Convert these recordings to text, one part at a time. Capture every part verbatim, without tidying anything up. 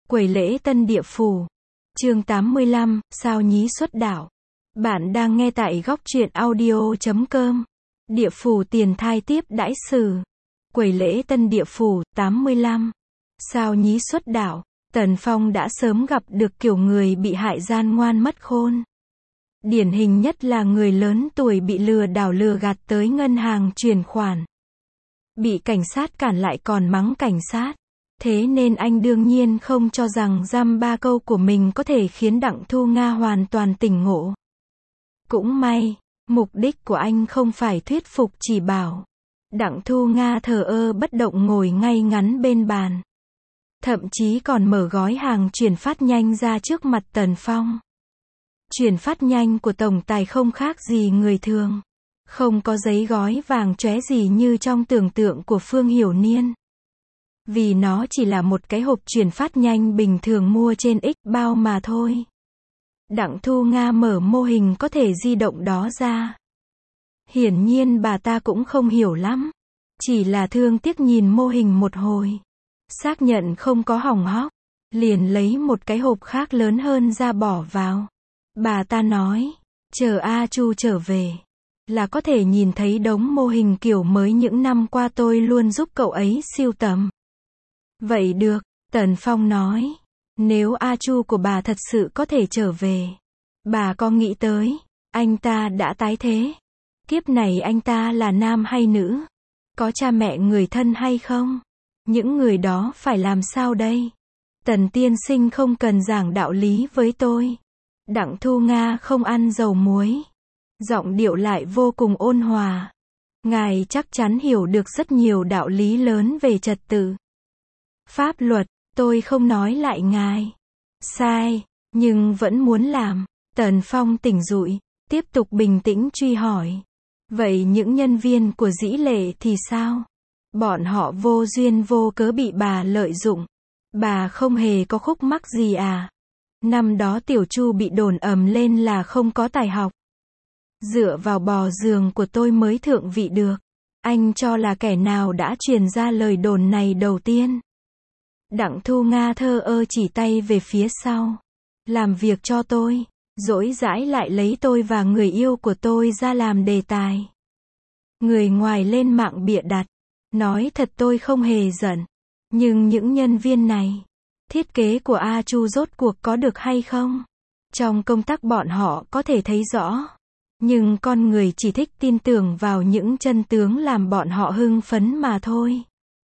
Quầy lễ Tân Địa Phủ. Chương tám mươi lăm, sao nhí xuất đạo. Bạn đang nghe tại góc truyện audio chấm com. Địa phủ tiền thai tiếp đãi sử. Quầy lễ Tân Địa Phủ, tám mươi lăm. Sao nhí xuất đạo. Tần Phong đã sớm gặp được kiểu người bị hại gian ngoan mất khôn. Điển hình nhất là người lớn tuổi bị lừa đảo lừa gạt tới ngân hàng chuyển khoản. Bị cảnh sát cản lại còn mắng cảnh sát. Thế nên anh đương nhiên không cho rằng dăm ba câu của mình có thể khiến Đặng Thu Nga hoàn toàn tỉnh ngộ. Cũng may, mục đích của anh không phải thuyết phục chỉ bảo. Đặng Thu Nga thờ ơ bất động ngồi ngay ngắn bên bàn. Thậm chí còn mở gói hàng chuyển phát nhanh ra trước mặt Tần Phong. Chuyển phát nhanh của tổng tài không khác gì người thường. Không có giấy gói vàng chóe gì như trong tưởng tượng của Phương Hiểu Niên. Vì nó chỉ là một cái hộp chuyển phát nhanh bình thường mua trên X bao mà thôi. Đặng Thu Nga mở mô hình có thể di động đó ra. Hiển nhiên bà ta cũng không hiểu lắm. Chỉ là thương tiếc nhìn mô hình một hồi. Xác nhận không có hỏng hóc. Liền lấy một cái hộp khác lớn hơn ra bỏ vào. Bà ta nói, chờ A Chu trở về. Là có thể nhìn thấy đống mô hình kiểu mới những năm qua tôi luôn giúp cậu ấy sưu tầm. Vậy được, Tần Phong nói. Nếu A Chu của bà thật sự có thể trở về. Bà có nghĩ tới, anh ta đã tái thế. Kiếp này anh ta là nam hay nữ? Có cha mẹ người thân hay không? Những người đó phải làm sao đây? Tần tiên sinh không cần giảng đạo lý với tôi. Đặng Thu Nga không ăn dầu muối. Giọng điệu lại vô cùng ôn hòa. Ngài chắc chắn hiểu được rất nhiều đạo lý lớn về trật tự. Pháp luật, tôi không nói lại ngài. Sai, nhưng vẫn muốn làm. Tần Phong tỉnh dụi, tiếp tục bình tĩnh truy hỏi. Vậy những nhân viên của Dĩ Lệ thì sao? Bọn họ vô duyên vô cớ bị bà lợi dụng. Bà không hề có khúc mắc gì à? Năm đó Tiểu Chu bị đồn ầm lên là không có tài học. Dựa vào bò giường của tôi mới thượng vị được. Anh cho là kẻ nào đã truyền ra lời đồn này đầu tiên? Đặng Thu Nga thơ ơ chỉ tay về phía sau. Làm việc cho tôi, dỗi dãi lại lấy tôi và người yêu của tôi ra làm đề tài. Người ngoài lên mạng bịa đặt. Nói thật tôi không hề giận. Nhưng những nhân viên này, thiết kế của A Chu rốt cuộc có được hay không? Trong công tác bọn họ có thể thấy rõ. Nhưng con người chỉ thích tin tưởng vào những chân tướng làm bọn họ hưng phấn mà thôi.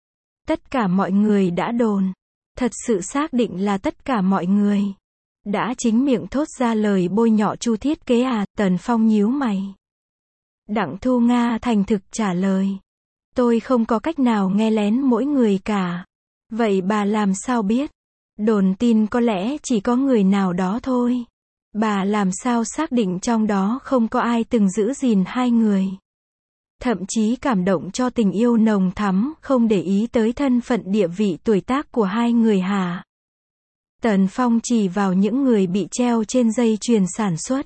Tất cả mọi người đã đồn. Thật sự xác định là tất cả mọi người đã chính miệng thốt ra lời bôi nhọ Chu thiết kế à? Tần Phong nhíu mày. Đặng Thu Nga thành thực trả lời. Tôi không có cách nào nghe lén mỗi người cả. Vậy bà làm sao biết? Đồn tin có lẽ chỉ có người nào đó thôi. Bà làm sao xác định trong đó không có ai từng giữ gìn hai người? Thậm chí cảm động cho tình yêu nồng thắm, không để ý tới thân phận địa vị tuổi tác của hai người hả? Tần Phong chỉ vào những người bị treo trên dây chuyền sản xuất.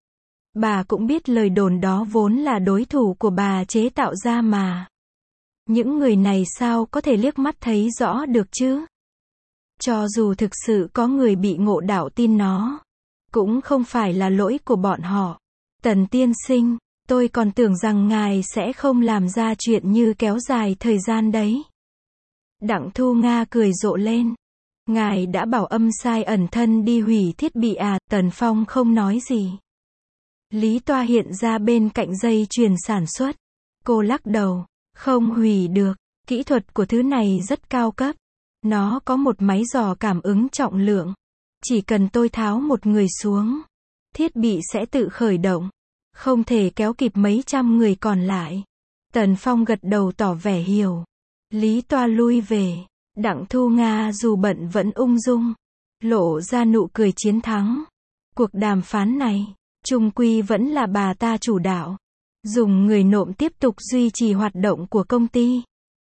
Bà cũng biết lời đồn đó vốn là đối thủ của bà chế tạo ra mà. Những người này sao có thể liếc mắt thấy rõ được chứ? Cho dù thực sự có người bị ngộ đạo tin nó, cũng không phải là lỗi của bọn họ. Tần tiên sinh, tôi còn tưởng rằng ngài sẽ không làm ra chuyện như kéo dài thời gian đấy. Đặng Thu Nga cười rộ lên. Ngài đã bảo âm sai ẩn thân đi hủy thiết bị à? Tần Phong không nói gì. Lý Toa hiện ra bên cạnh dây chuyền sản xuất. Cô lắc đầu. Không hủy được. Kỹ thuật của thứ này rất cao cấp. Nó có một máy dò cảm ứng trọng lượng. Chỉ cần tôi tháo một người xuống, thiết bị sẽ tự khởi động. Không thể kéo kịp mấy trăm người còn lại. Tần Phong gật đầu tỏ vẻ hiểu. Lý Toa lui về. Đặng Thu Nga dù bận vẫn ung dung. Lộ ra nụ cười chiến thắng. Cuộc đàm phán này, chung quy vẫn là bà ta chủ đạo. Dùng người nộm tiếp tục duy trì hoạt động của công ty.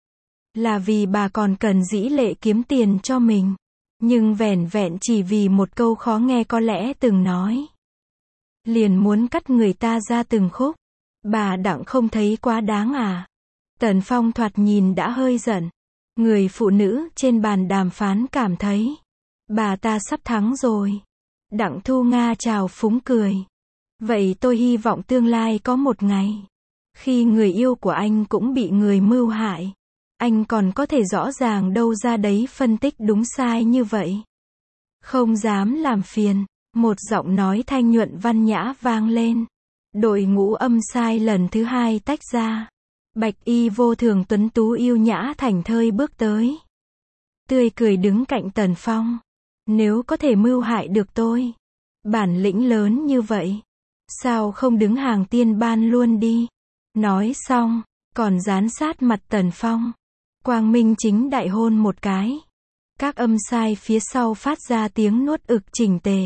Là vì bà còn cần Dĩ Lệ kiếm tiền cho mình. Nhưng vẻn vẹn chỉ vì một câu khó nghe có lẽ từng nói. Liền muốn cắt người ta ra từng khúc. Bà Đặng không thấy quá đáng à? Tần Phong thoạt nhìn đã hơi giận. Người phụ nữ trên bàn đàm phán cảm thấy Bà ta sắp thắng rồi. Đặng Thu Nga chào phúng cười. Vậy tôi hy vọng tương lai có một ngày, khi người yêu của anh cũng bị người mưu hại, anh còn có thể rõ ràng đâu ra đấy phân tích đúng sai như vậy. Không dám làm phiền. Một giọng nói thanh nhuận văn nhã vang lên. Đội ngũ âm sai lần thứ hai tách ra. Bạch y vô thường tuấn tú yêu nhã thảnh thơi bước tới. Tươi cười đứng cạnh Tần Phong. Nếu có thể mưu hại được tôi, bản lĩnh lớn như vậy, sao không đứng hàng tiên ban luôn đi. Nói xong, còn dán sát mặt Tần Phong. Quang minh chính đại hôn một cái. Các âm sai phía sau phát ra tiếng nuốt ực chỉnh tề.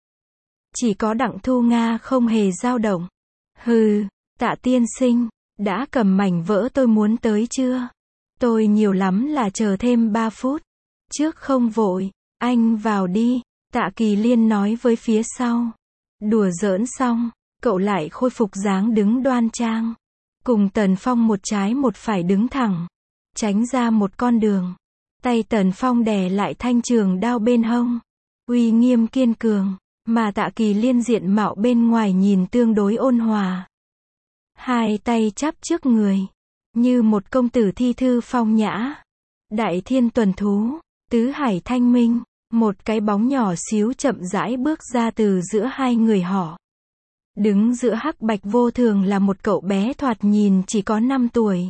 Chỉ có Đặng Thu Nga không hề dao động. Hừ, Tạ tiên sinh, đã cầm mảnh vỡ tôi muốn tới chưa? Tôi nhiều lắm là chờ thêm ba phút. Trước không vội, anh vào đi, Tạ Kỳ Liên nói với phía sau. Đùa giỡn xong, cậu lại khôi phục dáng đứng đoan trang. Cùng Tần Phong một trái một phải đứng thẳng. Tránh ra một con đường. Tay Tần Phong đè lại thanh trường đao bên hông. Uy nghiêm kiên cường. Mà Tạ Kỳ Liên diện mạo bên ngoài nhìn tương đối ôn hòa. Hai tay chắp trước người. Như một công tử thi thư phong nhã. Đại thiên tuần thú. Tứ hải thanh minh. Một cái bóng nhỏ xíu chậm rãi bước ra từ giữa hai người họ. Đứng giữa hắc bạch vô thường là một cậu bé thoạt nhìn chỉ có năm tuổi.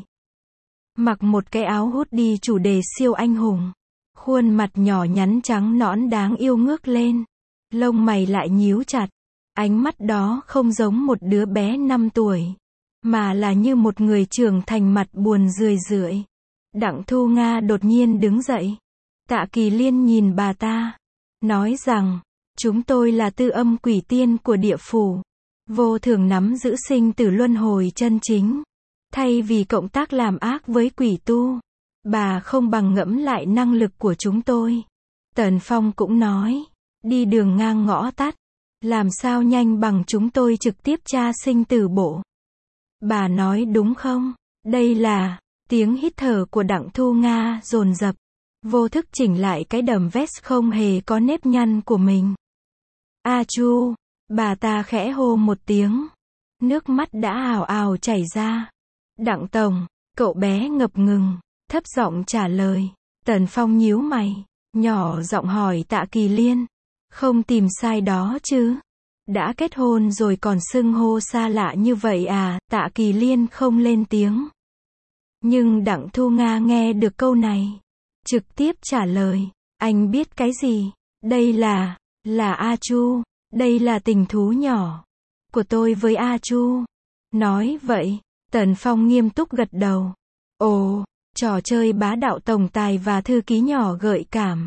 Mặc một cái áo hoodie chủ đề siêu anh hùng. Khuôn mặt nhỏ nhắn trắng nõn đáng yêu ngước lên. Lông mày lại nhíu chặt. Ánh mắt đó không giống một đứa bé năm tuổi. Mà là như một người trưởng thành mặt buồn rười rượi. Đặng Thu Nga đột nhiên đứng dậy. Tạ Kỳ Liên nhìn bà ta. Nói rằng, chúng tôi là tư âm quỷ tiên của địa phủ. Vô thường nắm giữ sinh tử luân hồi chân chính. Thay vì cộng tác làm ác với quỷ tu, bà không bằng ngẫm lại năng lực của chúng tôi. Tần Phong cũng nói, đi đường ngang ngõ tắt, làm sao nhanh bằng chúng tôi trực tiếp tra sinh tử bộ. Bà nói đúng không? Đây là, tiếng hít thở của Đặng Thu Nga dồn dập, vô thức chỉnh lại cái đầm vest không hề có nếp nhăn của mình. A Chu, bà ta khẽ hô một tiếng, nước mắt đã ào ào chảy ra. Đặng tổng, cậu bé ngập ngừng, thấp giọng trả lời. Tần Phong nhíu mày, nhỏ giọng hỏi Tạ Kỳ Liên, không tìm sai đó chứ? Đã kết hôn rồi còn xưng hô xa lạ như vậy à? Tạ Kỳ Liên không lên tiếng. Nhưng Đặng Thu Nga nghe được câu này, trực tiếp trả lời, anh biết cái gì? Đây là, là A Chu, đây là tình thú nhỏ của tôi với A Chu. Nói vậy, Tần Phong nghiêm túc gật đầu. Ồ, trò chơi bá đạo tổng tài và thư ký nhỏ gợi cảm.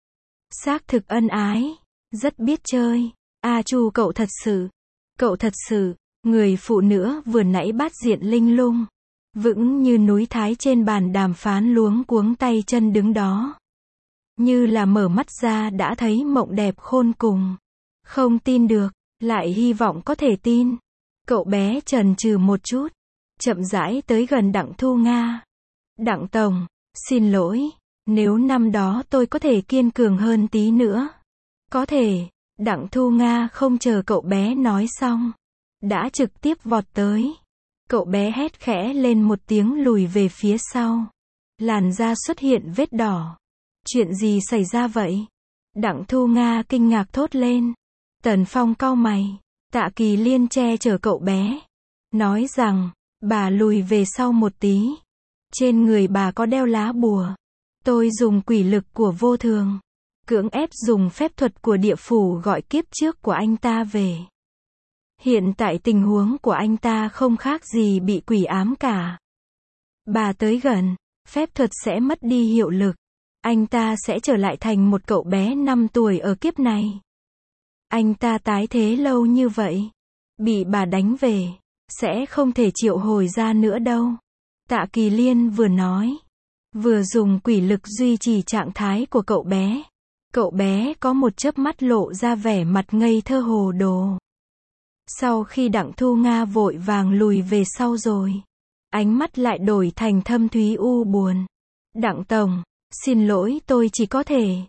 Xác thực ân ái, rất biết chơi. A Chu cậu thật sự, cậu thật sự, người phụ nữ vừa nãy bát diện linh lung, vững như núi Thái trên bàn đàm phán luống cuống tay chân đứng đó. Như là mở mắt ra đã thấy mộng đẹp khôn cùng. Không tin được, lại hy vọng có thể tin. Cậu bé chần chừ một chút, chậm rãi tới gần Đặng Thu Nga. Đặng tổng, xin lỗi, nếu năm đó tôi có thể kiên cường hơn tí nữa. Có thể, Đặng Thu Nga không chờ cậu bé nói xong, đã trực tiếp vọt tới. Cậu bé hét khẽ lên một tiếng lùi về phía sau. Làn da xuất hiện vết đỏ. Chuyện gì xảy ra vậy? Đặng Thu Nga kinh ngạc thốt lên. Tần Phong cau mày. Tạ Kỳ Liên che chở cậu bé. Nói rằng, bà lùi về sau một tí. Trên người bà có đeo lá bùa. Tôi dùng quỷ lực của vô thường. Cưỡng ép dùng phép thuật của địa phủ gọi kiếp trước của anh ta về. Hiện tại tình huống của anh ta không khác gì bị quỷ ám cả. Bà tới gần, phép thuật sẽ mất đi hiệu lực. Anh ta sẽ trở lại thành một cậu bé năm tuổi ở kiếp này. Anh ta tái thế lâu như vậy, bị bà đánh về, sẽ không thể triệu hồi ra nữa đâu. Tạ Kỳ Liên vừa nói, vừa dùng quỷ lực duy trì trạng thái của cậu bé. Cậu bé có một chớp mắt lộ ra vẻ mặt ngây thơ hồ đồ. Sau khi Đặng Thu Nga vội vàng lùi về sau rồi, ánh mắt lại đổi thành thâm thúy u buồn. Đặng tổng, xin lỗi tôi chỉ có thể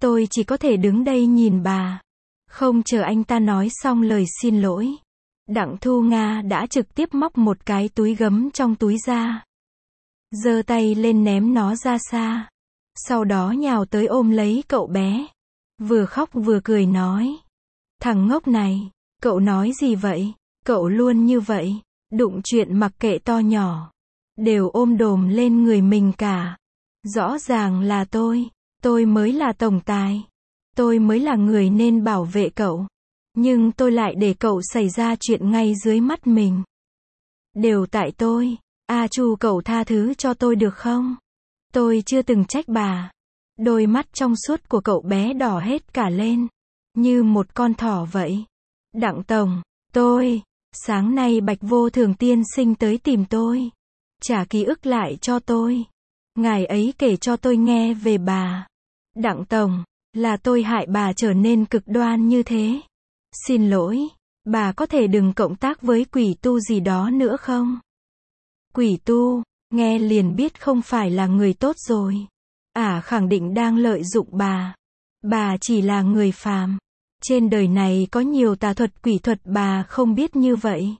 Tôi chỉ có thể đứng đây nhìn bà. Không chờ anh ta nói xong lời xin lỗi, Đặng Thu Nga đã trực tiếp móc một cái túi gấm trong túi ra. Giơ tay lên ném nó ra xa. Sau đó nhào tới ôm lấy cậu bé. Vừa khóc vừa cười nói. Thằng ngốc này, cậu nói gì vậy? Cậu luôn như vậy, đụng chuyện mặc kệ to nhỏ, đều ôm đồm lên người mình cả. Rõ ràng là tôi, tôi mới là tổng tài. Tôi mới là người nên bảo vệ cậu. Nhưng tôi lại để cậu xảy ra chuyện ngay dưới mắt mình. Đều tại tôi. A Chu, cậu tha thứ cho tôi được không? Tôi chưa từng trách bà. Đôi mắt trong suốt của cậu bé đỏ hết cả lên, như một con thỏ vậy. Đặng tổng, tôi, sáng nay Bạch Vô Thường tiên sinh tới tìm tôi, trả ký ức lại cho tôi. Ngài ấy kể cho tôi nghe về bà. Đặng tổng, là tôi hại bà trở nên cực đoan như thế. Xin lỗi, bà có thể đừng cộng tác với quỷ tu gì đó nữa không? Quỷ tu, nghe liền biết không phải là người tốt rồi. Ả khẳng định đang lợi dụng bà. Bà chỉ là người phàm. Trên đời này có nhiều tà thuật quỷ thuật bà không biết như vậy.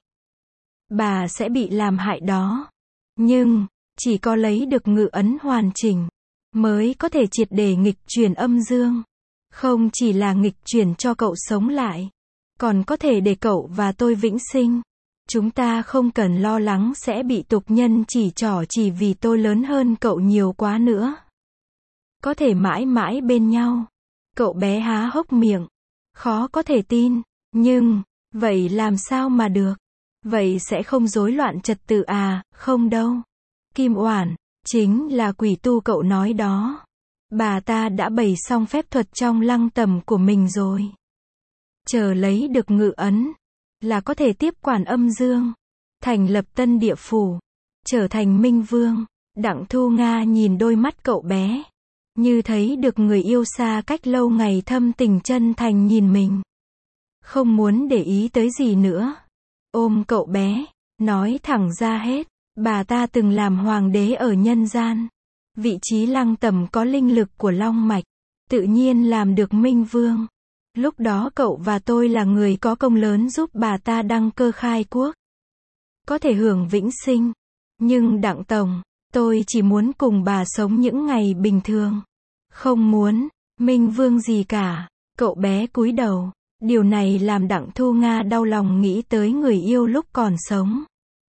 Bà sẽ bị làm hại đó. Nhưng, chỉ có lấy được ngự ấn hoàn chỉnh, mới có thể triệt để nghịch chuyển âm dương. Không chỉ là nghịch chuyển cho cậu sống lại, còn có thể để cậu và tôi vĩnh sinh. Chúng ta không cần lo lắng sẽ bị tục nhân chỉ trỏ chỉ vì tôi lớn hơn cậu nhiều quá nữa. Có thể mãi mãi bên nhau. Cậu bé há hốc miệng. Khó có thể tin. Nhưng, vậy làm sao mà được? Vậy sẽ không rối loạn trật tự à? Không đâu. Kim Oản, chính là quỷ tu cậu nói đó. Bà ta đã bày xong phép thuật trong lăng tẩm của mình rồi. Chờ lấy được ngự ấn, là có thể tiếp quản âm dương, thành lập tân địa phủ, trở thành minh vương. Đặng Thu Nga nhìn đôi mắt cậu bé, như thấy được người yêu xa cách lâu ngày thâm tình chân thành nhìn mình. Không muốn để ý tới gì nữa. Ôm cậu bé, nói thẳng ra hết. Bà ta từng làm hoàng đế ở nhân gian. Vị trí lăng tẩm có linh lực của long mạch, tự nhiên làm được minh vương. Lúc đó cậu và tôi là người có công lớn giúp bà ta đăng cơ khai quốc. Có thể hưởng vĩnh sinh. Nhưng Đặng tổng, tôi chỉ muốn cùng bà sống những ngày bình thường. Không muốn minh vương gì cả. Cậu bé cúi đầu. Điều này làm Đặng Thu Nga đau lòng nghĩ tới người yêu lúc còn sống.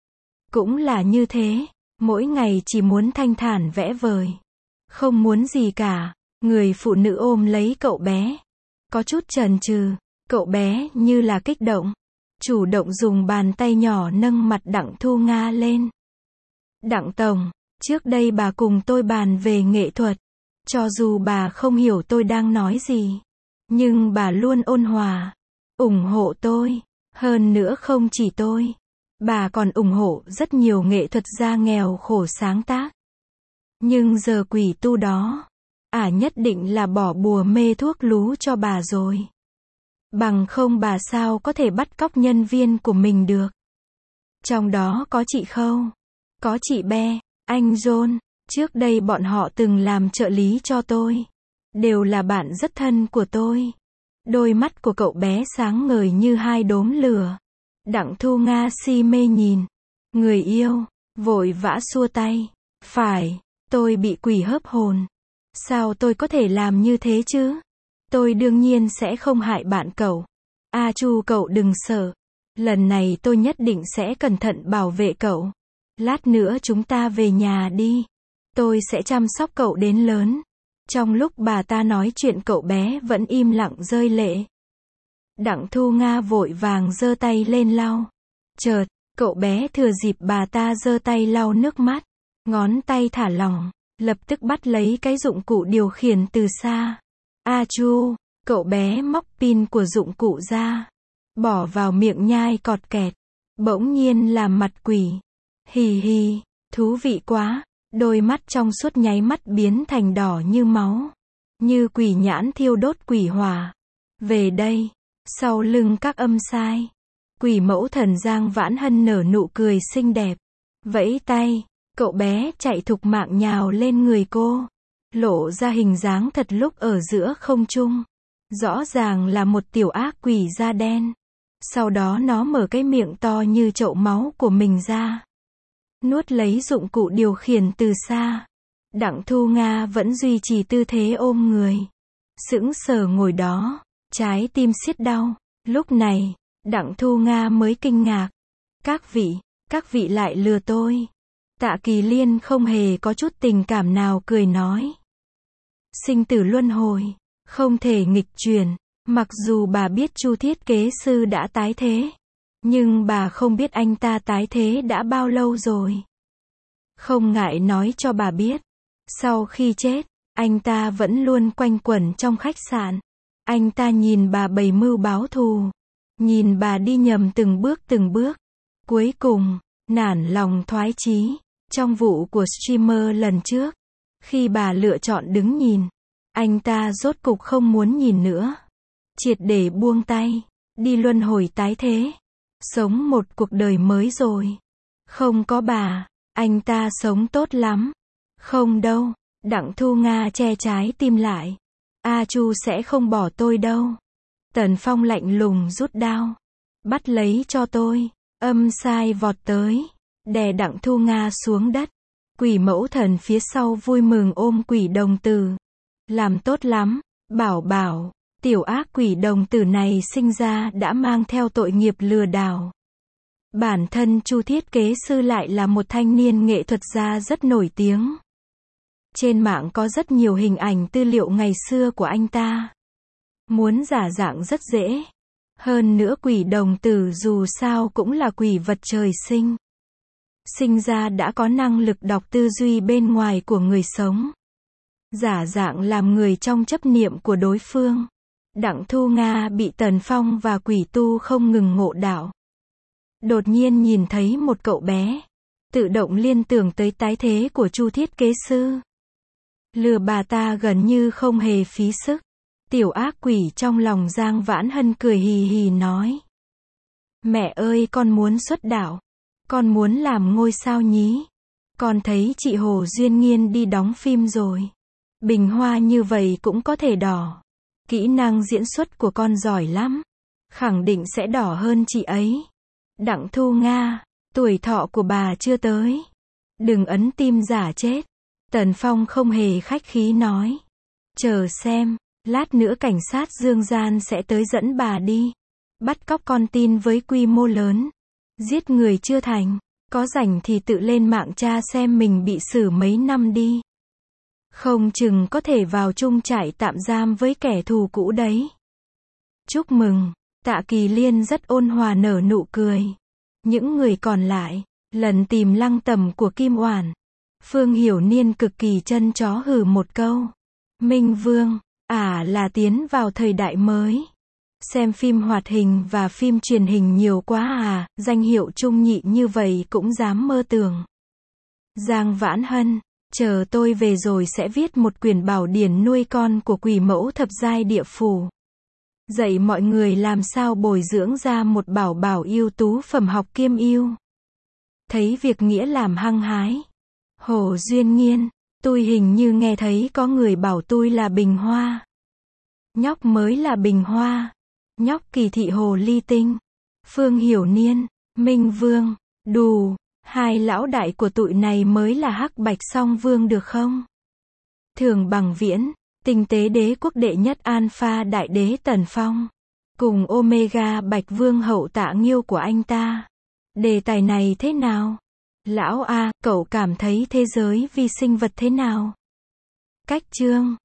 Cũng là như thế. Mỗi ngày chỉ muốn thanh thản vẽ vời. Không muốn gì cả. Người phụ nữ ôm lấy cậu bé. Có chút chần chừ. Cậu bé như là kích động. Chủ động dùng bàn tay nhỏ nâng mặt Đặng Thu Nga lên. Đặng tổng, trước đây bà cùng tôi bàn về nghệ thuật. Cho dù bà không hiểu tôi đang nói gì, nhưng bà luôn ôn hòa, ủng hộ tôi. Hơn nữa không chỉ tôi, bà còn ủng hộ rất nhiều nghệ thuật gia nghèo khổ sáng tác. Nhưng giờ quỷ tu đó, ả nhất định là bỏ bùa mê thuốc lú cho bà rồi. Bằng không bà sao có thể bắt cóc nhân viên của mình được. Trong đó có chị Khâu, có chị Be, anh John. Trước đây bọn họ từng làm trợ lý cho tôi. Đều là bạn rất thân của tôi. Đôi mắt của cậu bé sáng ngời như hai đốm lửa. Đặng Thu Nga si mê nhìn. Người yêu, vội vã xua tay. Phải, tôi bị quỷ hớp hồn. Sao tôi có thể làm như thế chứ? Tôi đương nhiên sẽ không hại bạn cậu. A Chu, cậu đừng sợ. Lần này tôi nhất định sẽ cẩn thận bảo vệ cậu. Lát nữa chúng ta về nhà đi. Tôi sẽ chăm sóc cậu đến lớn. Trong lúc bà ta nói chuyện cậu bé vẫn im lặng rơi lệ. Đặng Thu Nga vội vàng giơ tay lên lau. Chợt, cậu bé thừa dịp bà ta giơ tay lau nước mắt. Ngón tay thả lỏng, lập tức bắt lấy cái dụng cụ điều khiển từ xa. A Chu, cậu bé móc pin của dụng cụ ra. Bỏ vào miệng nhai cọt kẹt. Bỗng nhiên làm mặt quỷ. Hì hì, thú vị quá. Đôi mắt trong suốt nháy mắt biến thành đỏ như máu. Như quỷ nhãn thiêu đốt quỷ hỏa. Về đây. Sau lưng các âm sai. Quỷ mẫu thần Giang Vãn Hân nở nụ cười xinh đẹp. Vẫy tay. Cậu bé chạy thục mạng nhào lên người cô. lộ ra hình dáng thật lúc ở giữa không trung. Rõ ràng là một tiểu ác quỷ da đen. Sau đó nó mở cái miệng to như chậu máu của mình ra. Nuốt lấy dụng cụ điều khiển từ xa. Đặng Thu Nga vẫn duy trì tư thế ôm người. Sững sờ ngồi đó, trái tim siết đau. Lúc này, Đặng Thu Nga mới kinh ngạc. Các vị, các vị lại lừa tôi. Tạ Kỳ Liên không hề có chút tình cảm nào cười nói. Sinh tử luân hồi, không thể nghịch chuyển. Mặc dù bà biết Chu thiết kế sư đã tái thế, nhưng bà không biết anh ta tái thế đã bao lâu rồi. Không ngại nói cho bà biết. Sau khi chết, anh ta vẫn luôn quanh quẩn trong khách sạn. Anh ta nhìn bà bày mưu báo thù. Nhìn bà đi nhầm từng bước từng bước. Cuối cùng, nản lòng thoái chí. Trong vụ của streamer lần trước, khi bà lựa chọn đứng nhìn, anh ta rốt cục không muốn nhìn nữa. Triệt để buông tay, đi luân hồi tái thế. Sống một cuộc đời mới rồi. Không có bà, anh ta sống tốt lắm. Không đâu, Đặng Thu Nga che trái tim lại. A Chu sẽ không bỏ tôi đâu. Tần Phong lạnh lùng rút đao. Bắt lấy cho tôi. Âm sai vọt tới. Đè Đặng Thu Nga xuống đất. Quỷ mẫu thần phía sau vui mừng ôm quỷ đồng tử. Làm tốt lắm, bảo bảo. Tiểu ác quỷ đồng tử này sinh ra đã mang theo tội nghiệp lừa đảo. Bản thân Chu thiết kế sư lại là một thanh niên nghệ thuật gia rất nổi tiếng. Trên mạng có rất nhiều hình ảnh tư liệu ngày xưa của anh ta. Muốn giả dạng rất dễ. Hơn nữa quỷ đồng tử dù sao cũng là quỷ vật trời sinh. Sinh ra đã có năng lực đọc tư duy bên ngoài của người sống. Giả dạng làm người trong chấp niệm của đối phương. Đặng Thu Nga bị Tần Phong và quỷ tu không ngừng ngộ đạo. Đột nhiên nhìn thấy một cậu bé. Tự động liên tưởng tới tái thế của Chu thiết kế sư. Lừa bà ta gần như không hề phí sức. Tiểu ác quỷ trong lòng Giang Vãn Hân cười hì hì nói. Mẹ ơi con muốn xuất đạo. Con muốn làm ngôi sao nhí. Con thấy chị Hồ Duyên Nghiên đi đóng phim rồi. Bình hoa như vậy cũng có thể đỏ. Kỹ năng diễn xuất của con giỏi lắm. Khẳng định sẽ đỏ hơn chị ấy. Đặng Thu Nga, tuổi thọ của bà chưa tới. Đừng ấn tim giả chết. Tần Phong không hề khách khí nói. Chờ xem, lát nữa cảnh sát Dương Gian sẽ tới dẫn bà đi. Bắt cóc con tin với quy mô lớn. Giết người chưa thành. Có rảnh thì tự lên mạng tra xem mình bị xử mấy năm đi. Không chừng có thể vào chung trại tạm giam với kẻ thù cũ đấy. Chúc mừng. Tạ Kỳ Liên rất ôn hòa nở nụ cười. Những người còn lại, lần tìm lăng tầm của Kim Oản. Phương Hiểu Niên cực kỳ chân chó hừ một câu. Minh Vương, à là tiến vào thời đại mới. Xem phim hoạt hình và phim truyền hình nhiều quá à, danh hiệu trung nhị như vậy cũng dám mơ tưởng. Giang Vãn Hân, chờ tôi về rồi sẽ viết một quyển bảo điển nuôi con của quỷ mẫu thập giai địa phủ. Dạy mọi người làm sao bồi dưỡng ra một bảo bảo ưu tú phẩm học kiêm ưu. Thấy việc nghĩa làm hăng hái. Hồ Duyên Nghiên, tôi hình như nghe thấy có người bảo tôi là bình hoa. Nhóc mới là bình hoa. Nhóc kỳ thị hồ ly tinh. Phương Hiểu Niên, Minh Vương, đù, hai lão đại của tụi này mới là hắc bạch song vương được không? Thường Bằng Viễn, tinh tế đế quốc đệ nhất Alpha đại đế Tần Phong. Cùng Omega bạch vương hậu Tạ Nghiêu của anh ta. Đề tài này thế nào? Lão A, cậu cảm thấy thế giới vi sinh vật thế nào? Cách chương